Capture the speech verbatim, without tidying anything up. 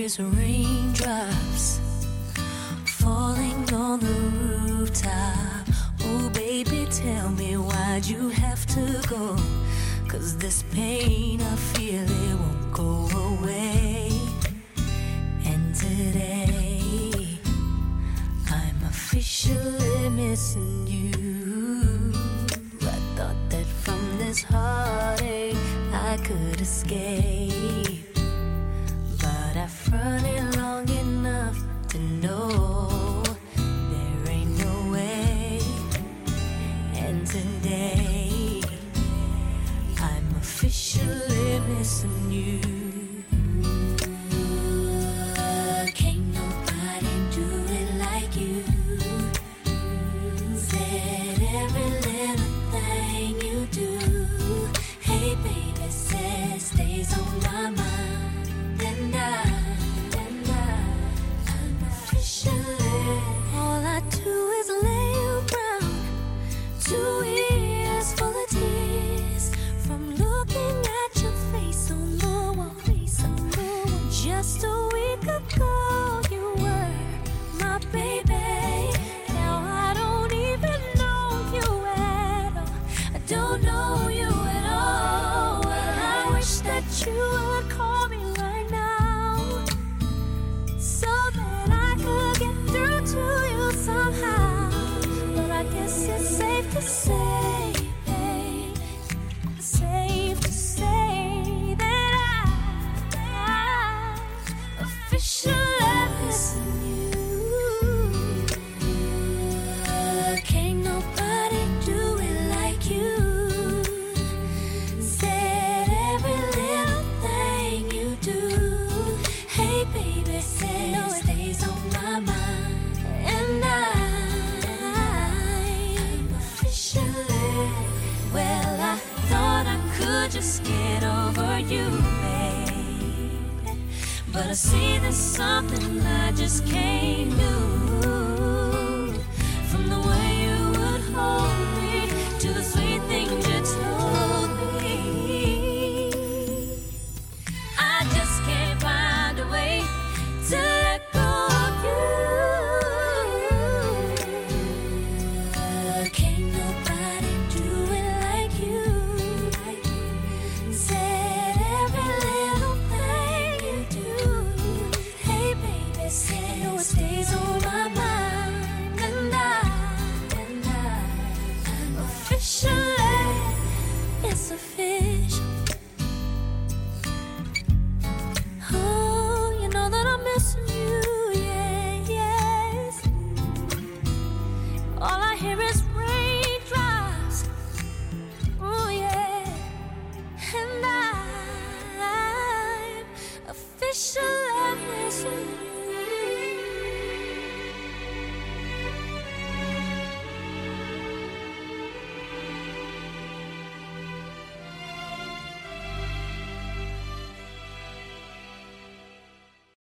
is raindrops falling on the rooftop. Oh baby, tell me why'd you have to go? 'Cause this pain I feel, it won't go away. And today I'm officially missing you. I thought that from this heartache I could escape, but I've fronted long enough to know there ain't no way. And today I'm officially missing you. Can't nobody do it like you. Said every little thing you do. Hey baby, says stays on my mind. And I, and I, I'm officially. All I do is lay around, two ears full of tears from looking at your face on the wall. Face on the wall. Just a week ago you were my baby. Now I don't even know you at all. I don't know you at all. Well, I wish that you would call me right now, so that I could get through to you somehow. But I guess it's safe to say, babe, safe to say that I, I'm officially missing you. Can't nobody do it like you. Said every little thing you do. Hey baby, say it stays on my mind. And I, I'm officially. Well, I thought I could just get over you, babe, but I see there's something I just can't do. From the way you would hold